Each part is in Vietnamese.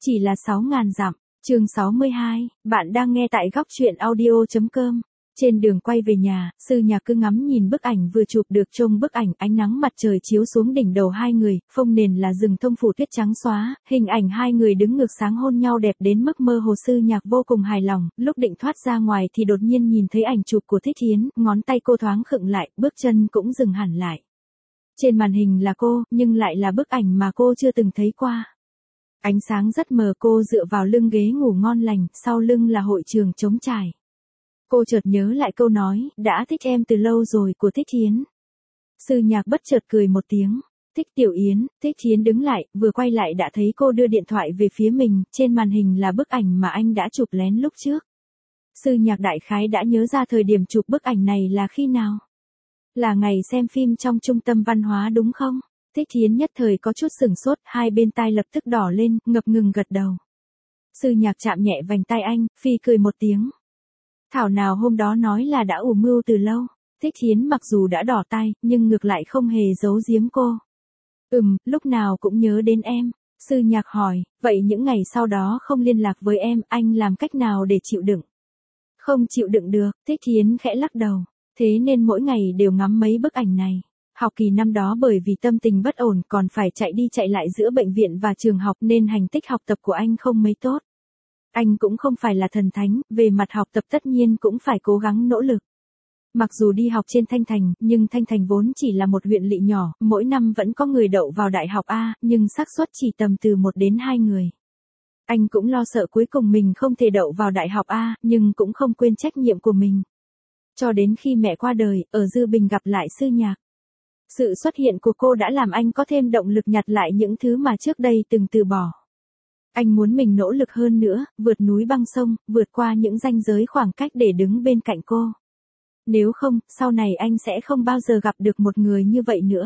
Chỉ là 6.000 dặm. Chương 62, bạn đang nghe tại góc truyện audio.com. Trên đường quay về nhà, Sư Nhạc cứ ngắm nhìn bức ảnh vừa chụp được. Trong bức ảnh, ánh nắng mặt trời chiếu xuống đỉnh đầu hai người, phông nền là rừng thông phủ tuyết trắng xóa, hình ảnh hai người đứng ngược sáng hôn nhau đẹp đến mức mơ hồ. Sư Nhạc vô cùng hài lòng, lúc định thoát ra ngoài thì đột nhiên nhìn thấy ảnh chụp của Thích Thiến, ngón tay cô thoáng khựng lại, bước chân cũng dừng hẳn lại. Trên màn hình là cô, nhưng lại là bức ảnh mà cô chưa từng thấy qua. Ánh sáng rất mờ, cô dựa vào lưng ghế ngủ ngon lành, sau lưng là hội trường trống trải. Cô chợt nhớ lại câu nói, đã thích em từ lâu rồi của Thích Thiến. Sư Nhạc bất chợt cười một tiếng, Thích Tiểu Yến. Thích Thiến đứng lại, vừa quay lại đã thấy cô đưa điện thoại về phía mình, trên màn hình là bức ảnh mà anh đã chụp lén lúc trước. Sư Nhạc đại khái đã nhớ ra thời điểm chụp bức ảnh này là khi nào. Là ngày xem phim trong trung tâm văn hóa đúng không? Thích Thiến nhất thời có chút sửng sốt, hai bên tai lập tức đỏ lên, ngập ngừng gật đầu. Sư Nhạc chạm nhẹ vành tai anh, phi cười một tiếng. Thảo nào hôm đó nói là đã ủ mưu từ lâu. Thích Thiến mặc dù đã đỏ tai, nhưng ngược lại không hề giấu giếm cô. Lúc nào cũng nhớ đến em. Sư Nhạc hỏi, vậy những ngày sau đó không liên lạc với em, anh làm cách nào để chịu đựng? Không chịu đựng được, Thích Thiến khẽ lắc đầu. Thế nên mỗi ngày đều ngắm mấy bức ảnh này. Học kỳ năm đó bởi vì tâm tình bất ổn còn phải chạy đi chạy lại giữa bệnh viện và trường học nên thành tích học tập của anh không mấy tốt. Anh cũng không phải là thần thánh, về mặt học tập tất nhiên cũng phải cố gắng nỗ lực. Mặc dù đi học trên Thanh Thành, nhưng Thanh Thành vốn chỉ là một huyện lỵ nhỏ, mỗi năm vẫn có người đậu vào đại học A, nhưng xác suất chỉ tầm từ 1 đến 2 người. Anh cũng lo sợ cuối cùng mình không thể đậu vào đại học A, nhưng cũng không quên trách nhiệm của mình. Cho đến khi mẹ qua đời, ở Dư Bình gặp lại Sư Nhạc. Sự xuất hiện của cô đã làm anh có thêm động lực nhặt lại những thứ mà trước đây từng từ bỏ. Anh muốn mình nỗ lực hơn nữa, vượt núi băng sông, vượt qua những ranh giới khoảng cách để đứng bên cạnh cô. Nếu không, sau này anh sẽ không bao giờ gặp được một người như vậy nữa.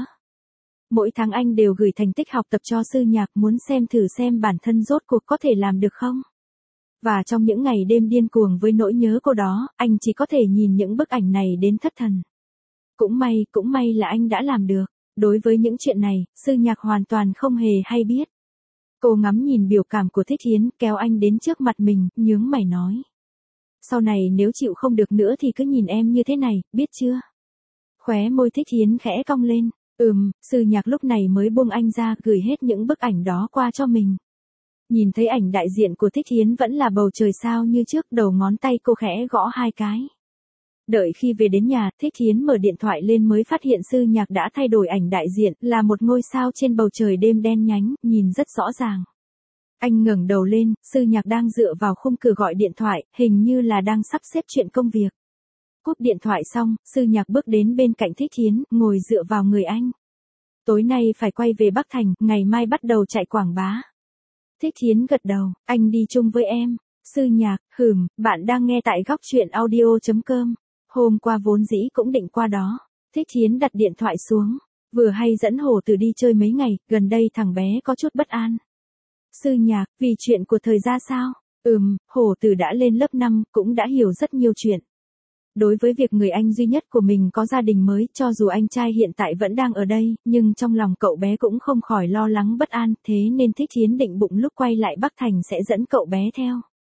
Mỗi tháng anh đều gửi thành tích học tập cho Sư Nhạc, muốn thử xem bản thân rốt cuộc có thể làm được không. Và trong những ngày đêm điên cuồng với nỗi nhớ cô đó, anh chỉ có thể nhìn những bức ảnh này đến thất thần. Cũng may là anh đã làm được. Đối với những chuyện này, Sư Nhạc hoàn toàn không hề hay biết. Cô ngắm nhìn biểu cảm của Thích Thiến, kéo anh đến trước mặt mình, nhướng mày nói. Sau này nếu chịu không được nữa thì cứ nhìn em như thế này, biết chưa? Khóe môi Thích Thiến khẽ cong lên. Sư Nhạc lúc này mới buông anh ra, gửi hết những bức ảnh đó qua cho mình. Nhìn thấy ảnh đại diện của Thích Thiến vẫn là bầu trời sao như trước, đầu ngón tay cô khẽ gõ 2 cái. Đợi khi về đến nhà, Thích Thiến mở điện thoại lên mới phát hiện Sư Nhạc đã thay đổi ảnh đại diện, là một ngôi sao trên bầu trời đêm đen nhánh, nhìn rất rõ ràng. Anh ngẩng đầu lên, Sư Nhạc đang dựa vào khung cửa gọi điện thoại, hình như là đang sắp xếp chuyện công việc. Cúp điện thoại xong, Sư Nhạc bước đến bên cạnh Thích Thiến, ngồi dựa vào người anh. Tối nay phải quay về Bắc Thành, ngày mai bắt đầu chạy quảng bá. Thích Thiến gật đầu, anh đi chung với em. Sư Nhạc, bạn đang nghe tại góc truyện audio.com. Hôm qua vốn dĩ cũng định qua đó. Thích Thiến đặt điện thoại xuống. Vừa hay dẫn Hổ Tử đi chơi mấy ngày, gần đây thằng bé có chút bất an. Sư Nhạc, vì chuyện của thời gia sao? Hổ Tử đã lên lớp 5, cũng đã hiểu rất nhiều chuyện. Đối với việc người anh duy nhất của mình có gia đình mới, cho dù anh trai hiện tại vẫn đang ở đây, nhưng trong lòng cậu bé cũng không khỏi lo lắng bất an, thế nên Thích Thiến định bụng lúc quay lại Bắc Thành sẽ dẫn cậu bé theo.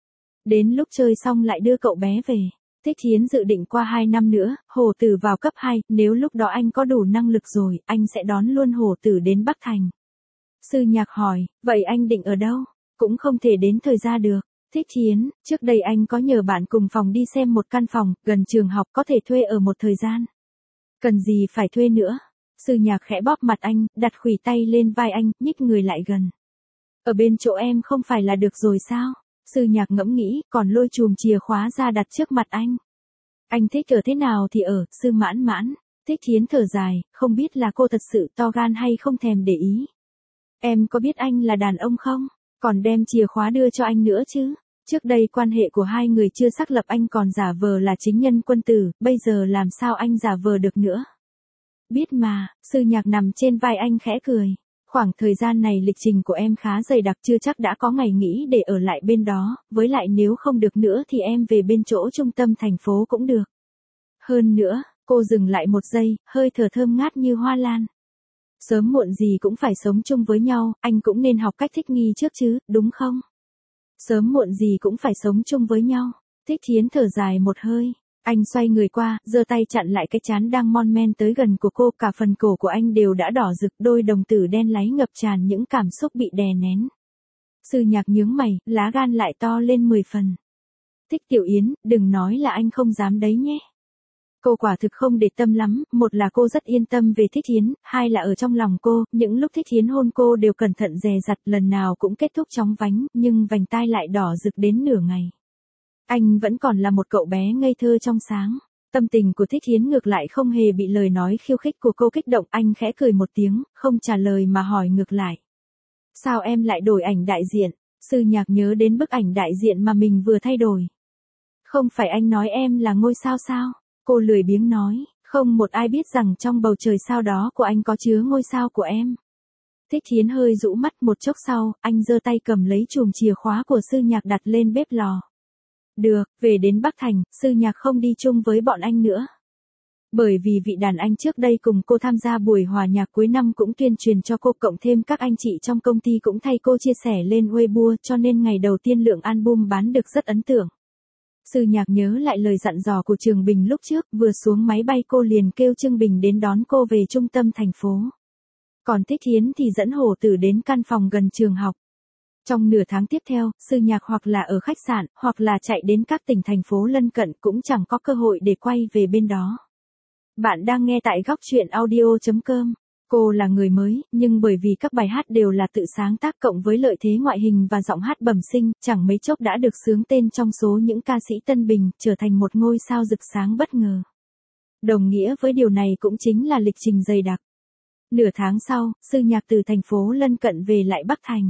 Đến lúc chơi xong lại đưa cậu bé về. Thích Thiến dự định qua 2 năm nữa, Hổ Tử vào cấp 2, nếu lúc đó anh có đủ năng lực rồi, anh sẽ đón luôn Hổ Tử đến Bắc Thành. Sư Nhạc hỏi, vậy anh định ở đâu? Cũng không thể đến thời gia được. Thích Thiến, trước đây anh có nhờ bạn cùng phòng đi xem một căn phòng, gần trường học, có thể thuê ở một thời gian. Cần gì phải thuê nữa? Sư Nhạc khẽ bóp mặt anh, đặt khuỷu tay lên vai anh, nhích người lại gần. Ở bên chỗ em không phải là được rồi sao? Sư Nhạc ngẫm nghĩ, còn lôi chùm chìa khóa ra đặt trước mặt anh. Anh thích ở thế nào thì ở, Sư Mãn Mãn. Thích Thiến thở dài, không biết là cô thật sự to gan hay không thèm để ý. Em có biết anh là đàn ông không? Còn đem chìa khóa đưa cho anh nữa chứ? Trước đây quan hệ của hai người chưa xác lập, anh còn giả vờ là chính nhân quân tử, bây giờ làm sao anh giả vờ được nữa? Biết mà, Sư Nhạc nằm trên vai anh khẽ cười. Khoảng thời gian này lịch trình của em khá dày đặc, chưa chắc đã có ngày nghỉ để ở lại bên đó, với lại nếu không được nữa thì em về bên chỗ trung tâm thành phố cũng được. Hơn nữa, cô dừng lại một giây, hơi thở thơm ngát như hoa lan. Sớm muộn gì cũng phải sống chung với nhau, anh cũng nên học cách thích nghi trước chứ, đúng không? Sớm muộn gì cũng phải sống chung với nhau. Thích Thiến thở dài một hơi. Anh xoay người qua, giơ tay chặn lại cái trán đang mon men tới gần của cô, cả phần cổ của anh đều đã đỏ rực, đôi đồng tử đen láy ngập tràn những cảm xúc bị đè nén. Sư Nhạc nhướng mày, lá gan lại to lên 10 phần. Thích Tiểu Yến, đừng nói là anh không dám đấy nhé. Cô quả thực không để tâm lắm, một là cô rất yên tâm về Thích Thiến, hai là ở trong lòng cô, những lúc Thích Thiến hôn cô đều cẩn thận dè dặt, lần nào cũng kết thúc chóng vánh, nhưng vành tai lại đỏ rực đến nửa ngày. Anh vẫn còn là một cậu bé ngây thơ trong sáng. Tâm tình của Thích Thiến ngược lại không hề bị lời nói khiêu khích của cô kích động, anh khẽ cười một tiếng, không trả lời mà hỏi ngược lại. Sao em lại đổi ảnh đại diện? Sư Nhạc nhớ đến bức ảnh đại diện mà mình vừa thay đổi. Không phải anh nói em là ngôi sao sao? Cô lười biếng nói, không một ai biết rằng trong bầu trời sao đó của anh có chứa ngôi sao của em. Thích Thiến hơi rũ mắt, một chốc sau, anh giơ tay cầm lấy chùm chìa khóa của Sư Nhạc đặt lên bếp lò. Được, về đến Bắc Thành, Sư Nhạc không đi chung với bọn anh nữa. Bởi vì vị đàn anh trước đây cùng cô tham gia buổi hòa nhạc cuối năm cũng tuyên truyền cho cô, cộng thêm các anh chị trong công ty cũng thay cô chia sẻ lên Weibo, cho nên ngày đầu tiên lượng album bán được rất ấn tượng. Sư Nhạc nhớ lại lời dặn dò của Trường Bình lúc trước, vừa xuống máy bay cô liền kêu Trương Bình đến đón cô về trung tâm thành phố. Còn Thích Thiến thì dẫn Hổ Tử đến căn phòng gần trường học. Trong nửa tháng tiếp theo, Sư Nhạc hoặc là ở khách sạn, hoặc là chạy đến các tỉnh thành phố lân cận, cũng chẳng có cơ hội để quay về bên đó. Bạn đang nghe tại góc truyện audio.com. Cô là người mới, nhưng bởi vì các bài hát đều là tự sáng tác cộng với lợi thế ngoại hình và giọng hát bẩm sinh, chẳng mấy chốc đã được xướng tên trong số những ca sĩ Tân Bình, trở thành một ngôi sao rực sáng bất ngờ. Đồng nghĩa với điều này cũng chính là lịch trình dày đặc. Nửa tháng sau, Sư Nhạc từ thành phố lân cận về lại Bắc Thành.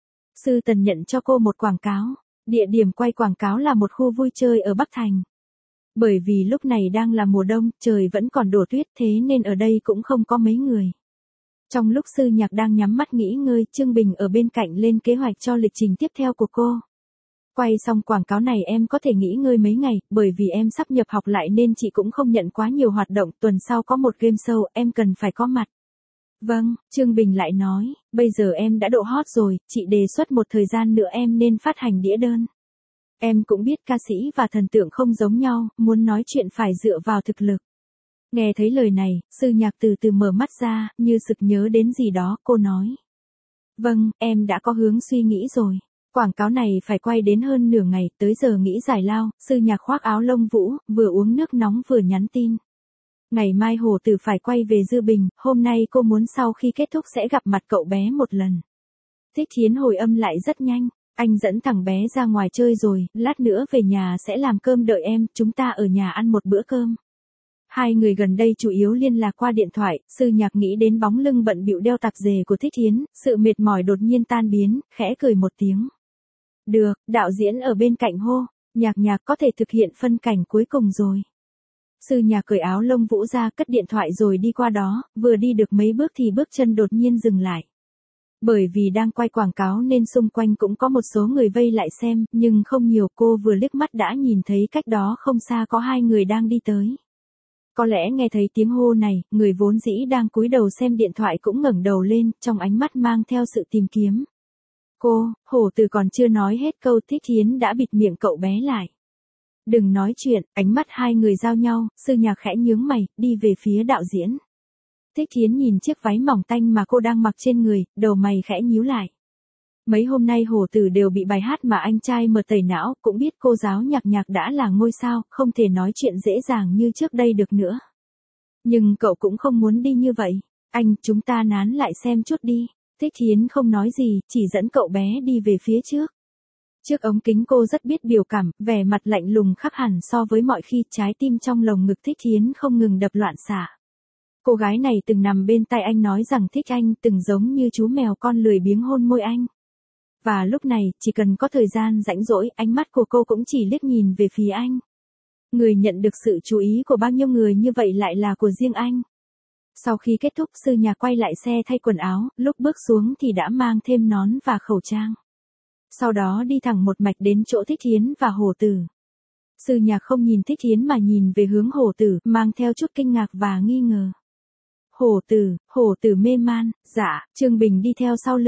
Sư Tần nhận cho cô một quảng cáo. Địa điểm quay quảng cáo là một khu vui chơi ở Bắc Thành. Bởi vì lúc này đang là mùa đông, trời vẫn còn đổ tuyết, thế nên ở đây cũng không có mấy người. Trong lúc Sư Nhạc đang nhắm mắt nghỉ ngơi, Trương Bình ở bên cạnh lên kế hoạch cho lịch trình tiếp theo của cô. Quay xong quảng cáo này em có thể nghỉ ngơi mấy ngày, bởi vì em sắp nhập học lại nên chị cũng không nhận quá nhiều hoạt động, tuần sau có một game show, em cần phải có mặt. Vâng, Trương Bình lại nói, bây giờ em đã độ hot rồi, chị đề xuất một thời gian nữa em nên phát hành đĩa đơn. Em cũng biết ca sĩ và thần tượng không giống nhau, muốn nói chuyện phải dựa vào thực lực. Nghe thấy lời này, Sư Nhạc từ từ mở mắt ra, như sực nhớ đến gì đó, cô nói. Vâng, em đã có hướng suy nghĩ rồi. Quảng cáo này phải quay đến hơn nửa ngày, tới giờ nghỉ giải lao, Sư Nhạc khoác áo lông vũ, vừa uống nước nóng vừa nhắn tin. Ngày mai Hồ Tử phải quay về Dư Bình, hôm nay cô muốn sau khi kết thúc sẽ gặp mặt cậu bé một lần. Thích Thiến hồi âm lại rất nhanh, anh dẫn thằng bé ra ngoài chơi rồi, lát nữa về nhà sẽ làm cơm đợi em, chúng ta ở nhà ăn một bữa cơm. Hai người gần đây chủ yếu liên lạc qua điện thoại, Sư Nhạc nghĩ đến bóng lưng bận bịu đeo tạp dề của Thích Thiến, sự mệt mỏi đột nhiên tan biến, khẽ cười một tiếng. Được, đạo diễn ở bên cạnh hô, Nhạc Nhạc có thể thực hiện phân cảnh cuối cùng rồi. Sư Nhạc cởi áo lông vũ ra, cất điện thoại rồi đi qua đó, vừa đi được mấy bước thì bước chân đột nhiên dừng lại. Bởi vì đang quay quảng cáo nên xung quanh cũng có một số người vây lại xem, nhưng không nhiều, cô vừa liếc mắt đã nhìn thấy cách đó không xa có hai người đang đi tới. Có lẽ nghe thấy tiếng hô này, người vốn dĩ đang cúi đầu xem điện thoại cũng ngẩng đầu lên, trong ánh mắt mang theo sự tìm kiếm. Cô, Hổ Tử còn chưa nói hết câu, Thích Thiến đã bịt miệng cậu bé lại. Đừng nói chuyện, ánh mắt hai người giao nhau, Sư Nhạc khẽ nhướng mày, đi về phía đạo diễn. Thích Thiến nhìn chiếc váy mỏng tanh mà cô đang mặc trên người, đầu mày khẽ nhíu lại. Mấy hôm nay Hổ Tử đều bị bài hát mà anh trai mờ tẩy não, cũng biết cô giáo Nhạc Nhạc đã là ngôi sao, không thể nói chuyện dễ dàng như trước đây được nữa. Nhưng cậu cũng không muốn đi như vậy. Anh, chúng ta nán lại xem chút đi. Thích Thiến không nói gì, chỉ dẫn cậu bé đi về phía trước. Trước ống kính cô rất biết biểu cảm, vẻ mặt lạnh lùng khác hẳn so với mọi khi, trái tim trong lồng ngực Thích Thiến không ngừng đập loạn xạ. Cô gái này từng nằm bên tai anh nói rằng thích anh, từng giống như chú mèo con lười biếng hôn môi anh. Và lúc này, chỉ cần có thời gian rãnh rỗi, ánh mắt của cô cũng chỉ liếc nhìn về phía anh. Người nhận được sự chú ý của bao nhiêu người như vậy lại là của riêng anh. Sau khi kết thúc, Sư Nhạc quay lại xe thay quần áo, lúc bước xuống thì đã mang thêm nón và khẩu trang. Sau đó đi thẳng một mạch đến chỗ Thích Thiến và Hổ Tử. Sư Nhạc không nhìn Thích Thiến mà nhìn về hướng Hổ Tử, mang theo chút kinh ngạc và nghi ngờ. Hổ Tử mê man, dạ, Trương Bình đi theo sau lưng.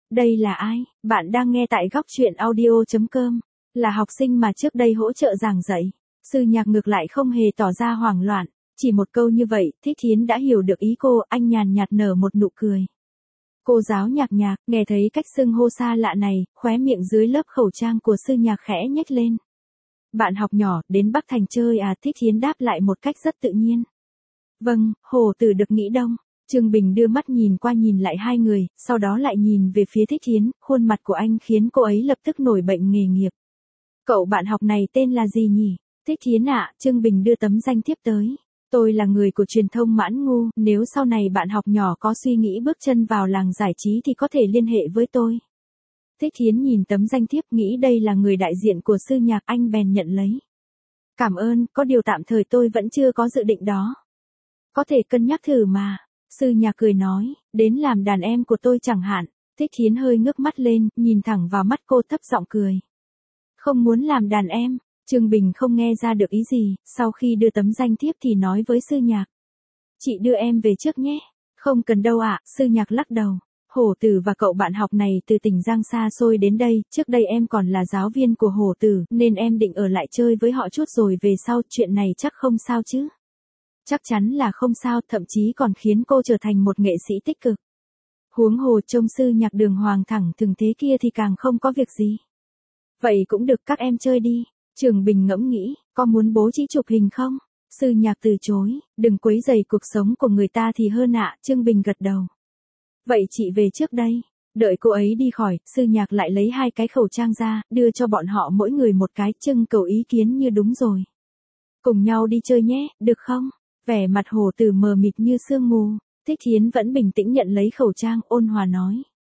Đây là ai? Bạn đang nghe tại góc chuyện audio.com. Là học sinh mà trước đây hỗ trợ giảng dạy. Sư Nhạc ngược lại không hề tỏ ra hoảng loạn. Chỉ một câu như vậy, Thích Thiến đã hiểu được ý cô, anh nhàn nhạt nở một nụ cười. Cô giáo Nhạc Nhạc, nghe thấy cách xưng hô xa lạ này, khóe miệng dưới lớp khẩu trang của sư Nhạc khẽ nhếch lên. Bạn học nhỏ, đến Bắc Thành chơi à? Thích Thiến đáp lại một cách rất tự nhiên. Vâng, Hồ Tử được nghỉ đông. Trương Bình đưa mắt nhìn qua nhìn lại hai người, sau đó lại nhìn về phía Thích Thiến, khuôn mặt của anh khiến cô ấy lập tức nổi bệnh nghề nghiệp. Cậu bạn học này tên là gì nhỉ? Thích Thiến ạ, Trương Bình đưa tấm danh thiếp tới. Tôi là người của truyền thông Mãn Ngu, nếu sau này bạn học nhỏ có suy nghĩ bước chân vào làng giải trí thì có thể liên hệ với tôi. Thích Thiến nhìn tấm danh thiếp nghĩ đây là người đại diện của sư Nhạc, anh bèn nhận lấy. Cảm ơn, có điều tạm thời tôi vẫn chưa có dự định đó. Có thể cân nhắc thử mà. Sư Nhạc cười nói, đến làm đàn em của tôi chẳng hạn. Thích Thiến hơi ngước mắt lên, nhìn thẳng vào mắt cô thấp giọng cười. Không muốn làm đàn em. Trương Bình không nghe ra được ý gì, sau khi đưa tấm danh thiếp thì nói với sư Nhạc. Chị đưa em về trước nhé. Không cần đâu ạ, sư Nhạc lắc đầu. Hổ Tử và cậu bạn học này từ tỉnh Giang xa xôi đến đây, trước đây em còn là giáo viên của Hổ Tử, nên em định ở lại chơi với họ chút rồi về sau, chuyện này chắc không sao chứ. Chắc chắn là không sao, thậm chí còn khiến cô trở thành một nghệ sĩ tích cực. Huống hồ trông sư Nhạc đường hoàng thẳng thừng thế kia thì càng không có việc gì. Vậy cũng được, các em chơi đi. Trường Bình ngẫm nghĩ, có muốn bố trí chụp hình không? Sư Nhạc từ chối, đừng quấy rầy cuộc sống của người ta thì hơn ạ. Trương Bình gật đầu. Vậy chị về trước đây. Đợi cô ấy đi khỏi, sư Nhạc lại lấy 2 cái khẩu trang ra, đưa cho bọn họ mỗi người một cái, trưng cầu ý kiến như đúng rồi. Cùng nhau đi chơi nhé, được không? Vẻ mặt Hồ Tử mờ mịt như sương mù. Thích Thiến vẫn bình tĩnh nhận lấy khẩu trang, ôn hòa nói.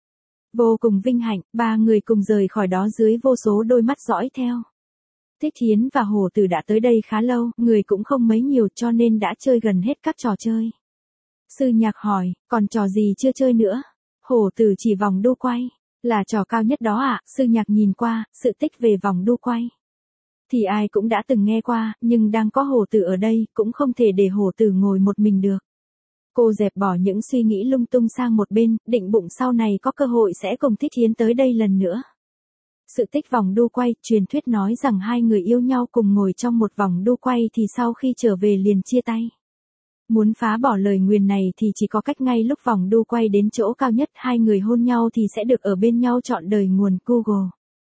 Vô cùng vinh hạnh, 3 người cùng rời khỏi đó dưới vô số đôi mắt dõi theo. Thích Thiến và Hồ Tử đã tới đây khá lâu, người cũng không mấy nhiều cho nên đã chơi gần hết các trò chơi. Sư Nhạc hỏi, còn trò gì chưa chơi nữa? Hồ Tử chỉ vòng đu quay. Là trò cao nhất đó ạ. Sư Nhạc nhìn qua, sự tích về vòng đu quay. Thì ai cũng đã từng nghe qua, nhưng đang có Hồ Tử ở đây, cũng không thể để Hồ Tử ngồi một mình được. Cô dẹp bỏ những suy nghĩ lung tung sang một bên, định bụng sau này có cơ hội sẽ cùng Thích Thiến tới đây lần nữa. Sự tích vòng đu quay, truyền thuyết nói rằng 2 người yêu nhau cùng ngồi trong một vòng đu quay thì sau khi trở về liền chia tay. Muốn phá bỏ lời nguyền này thì chỉ có cách ngay lúc vòng đu quay đến chỗ cao nhất 2 người hôn nhau thì sẽ được ở bên nhau trọn đời. Nguồn Google.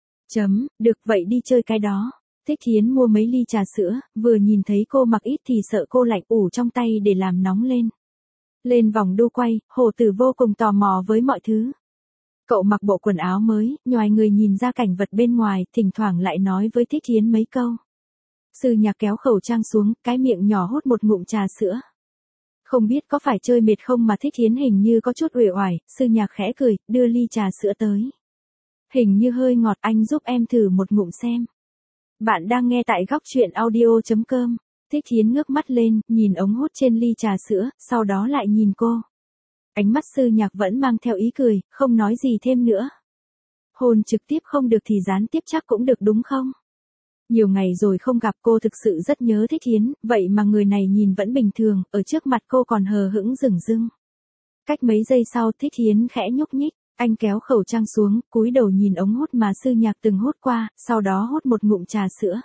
Được vậy đi chơi cái đó. Thích Thiến mua mấy ly trà sữa, vừa nhìn thấy cô mặc ít thì sợ cô lạnh, ủ trong tay để làm nóng lên. Lên vòng đu quay, Hồ Tử vô cùng tò mò với mọi thứ. Cậu mặc bộ quần áo mới, nhoài người nhìn ra cảnh vật bên ngoài, thỉnh thoảng lại nói với Thích Thiến mấy câu. Sư Nhạc kéo khẩu trang xuống, cái miệng nhỏ hút một ngụm trà sữa. Không biết có phải chơi mệt không mà Thích Thiến hình như có chút uể oải, sư Nhạc khẽ cười, đưa ly trà sữa tới. Hình như hơi ngọt, anh giúp em thử một ngụm xem. Bạn đang nghe tại góc chuyện audio.com. Thích Thiến ngước mắt lên, nhìn ống hút trên ly trà sữa, sau đó lại nhìn cô. Ánh mắt sư Nhạc vẫn mang theo ý cười, không nói gì thêm nữa. Hôn trực tiếp không được thì gián tiếp chắc cũng được đúng không? Nhiều ngày rồi không gặp, cô thực sự rất nhớ Thích Thiến, vậy mà người này nhìn vẫn bình thường, ở trước mặt cô còn hờ hững dửng dưng. Cách mấy giây sau Thích Thiến khẽ nhúc nhích, anh kéo khẩu trang xuống, cúi đầu nhìn ống hút mà sư Nhạc từng hút qua, sau đó hút một ngụm trà sữa.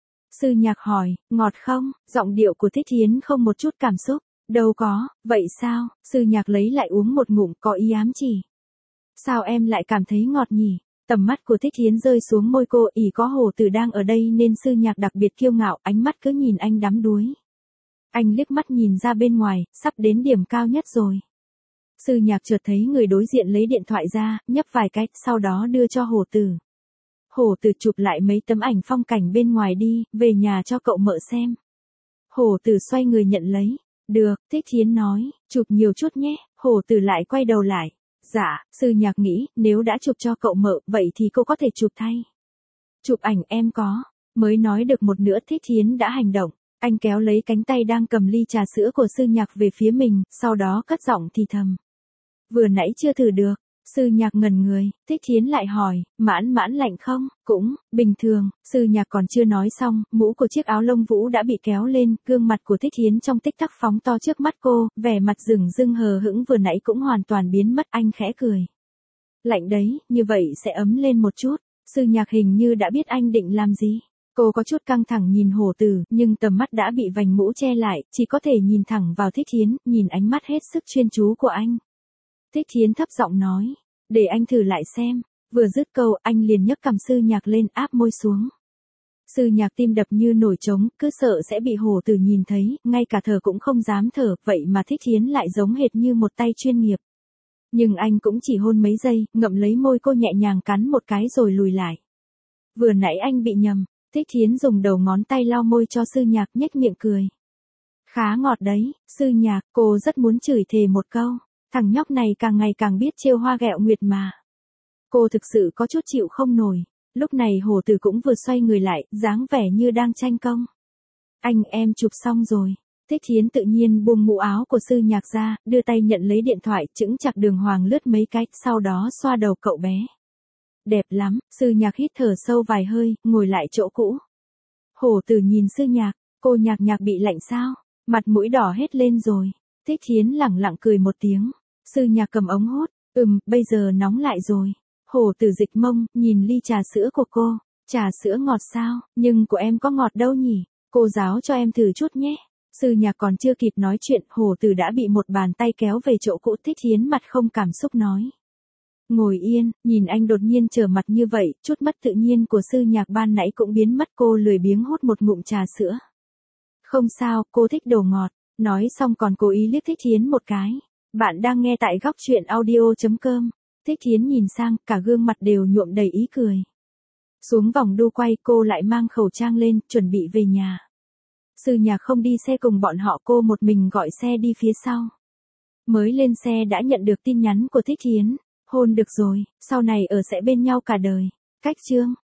Sư Nhạc hỏi, ngọt không? Giọng điệu của Thích Thiến không một chút cảm xúc. Đâu có, vậy sao? Sư Nhạc lấy lại uống một ngụm, có ý ám chỉ. Sao em lại cảm thấy ngọt nhỉ? Tầm mắt của Thích Thiến rơi xuống môi cô, ỷ có Hồ Tử đang ở đây nên sư Nhạc đặc biệt kiêu ngạo, ánh mắt cứ nhìn anh đắm đuối. Anh liếc mắt nhìn ra bên ngoài, sắp đến điểm cao nhất rồi. Sư Nhạc chợt thấy người đối diện lấy điện thoại ra, nhấp vài cái, sau đó đưa cho Hồ Tử. Hồ Tử chụp lại mấy tấm ảnh phong cảnh bên ngoài đi, về nhà cho cậu mợ xem. Hồ Tử xoay người nhận lấy. Được, Thích Thiến nói, chụp nhiều chút nhé. Hồ Tử lại quay đầu lại. Dạ, sư Nhạc nghĩ, nếu đã chụp cho cậu mợ, vậy thì cô có thể chụp thay. Chụp ảnh em có. Mới nói được một nửa Thích Thiến đã hành động. Anh kéo lấy cánh tay đang cầm ly trà sữa của sư Nhạc về phía mình, sau đó cất giọng thì thầm. Vừa nãy chưa thử được. Sư Nhạc ngẩn người, Thích Thiến lại hỏi, mãn lạnh không? Cũng, bình thường. Sư Nhạc còn chưa nói xong, mũ của chiếc áo lông vũ đã bị kéo lên, gương mặt của Thích Thiến trong tích tắc phóng to trước mắt cô, vẻ mặt dửng dưng hờ hững vừa nãy cũng hoàn toàn biến mất, anh khẽ cười. Lạnh đấy, như vậy sẽ ấm lên một chút. Sư Nhạc hình như đã biết anh định làm gì. Cô có chút căng thẳng nhìn Hổ Tử, nhưng tầm mắt đã bị vành mũ che lại, chỉ có thể nhìn thẳng vào Thích Thiến, nhìn ánh mắt hết sức chuyên chú của anh. Thích Thiến thấp giọng nói, để anh thử lại xem. Vừa dứt câu, anh liền nhấc cằm Sư Nhạc lên áp môi xuống. Sư Nhạc tim đập như nổi trống, cứ sợ sẽ bị Hổ Tử nhìn thấy, ngay cả thở cũng không dám thở, vậy mà Thích Thiến lại giống hệt như một tay chuyên nghiệp. Nhưng anh cũng chỉ hôn mấy giây, ngậm lấy môi cô nhẹ nhàng cắn một cái rồi lùi lại. Vừa nãy anh bị nhầm. Thích Thiến dùng đầu ngón tay lau môi cho Sư Nhạc, nhếch miệng cười. Khá ngọt đấy, Sư Nhạc, cô rất muốn chửi thề một câu. Thằng nhóc này càng ngày càng biết trêu hoa ghẹo nguyệt mà. Cô thực sự có chút chịu không nổi. Lúc này Hổ Tử cũng vừa xoay người lại, dáng vẻ như đang tranh công. Anh em chụp xong rồi. Thích Thiến tự nhiên buông mũ áo của Sư Nhạc ra, đưa tay nhận lấy điện thoại, chững chạc đường hoàng lướt mấy cái, sau đó xoa đầu cậu bé. Đẹp lắm, Sư Nhạc hít thở sâu vài hơi, ngồi lại chỗ cũ. Hổ Tử nhìn Sư Nhạc, cô Nhạc bị lạnh sao? Mặt mũi đỏ hết lên rồi. Thích Thiến lẳng lặng cười một tiếng. Sư Nhạc cầm ống hút, bây giờ nóng lại rồi. Hổ Tử dịch mông, nhìn ly trà sữa của cô. Trà sữa ngọt sao, nhưng của em có ngọt đâu nhỉ? Cô giáo cho em thử chút nhé. Sư Nhạc còn chưa kịp nói chuyện, Hổ Tử đã bị một bàn tay kéo về chỗ cũ. Thích Thiến mặt không cảm xúc nói. Ngồi yên, nhìn anh đột nhiên trở mặt như vậy, chút mất tự nhiên của Sư Nhạc ban nãy cũng biến mất. Cô lười biếng hút một ngụm trà sữa. Không sao, cô thích đồ ngọt. Nói xong còn cố ý liếc Thích Thiến một cái. Bạn đang nghe tại góc truyện audio.com. Thích Thiến nhìn sang, cả gương mặt đều nhuộm đầy ý cười. Xuống vòng đu quay, cô lại mang khẩu trang lên, chuẩn bị về nhà. Sư Nhạc không đi xe cùng bọn họ, cô một mình gọi xe đi phía sau. Mới lên xe đã nhận được tin nhắn của Thích Thiến. Hôn được rồi, sau này ở sẽ bên nhau cả đời. Cách chương.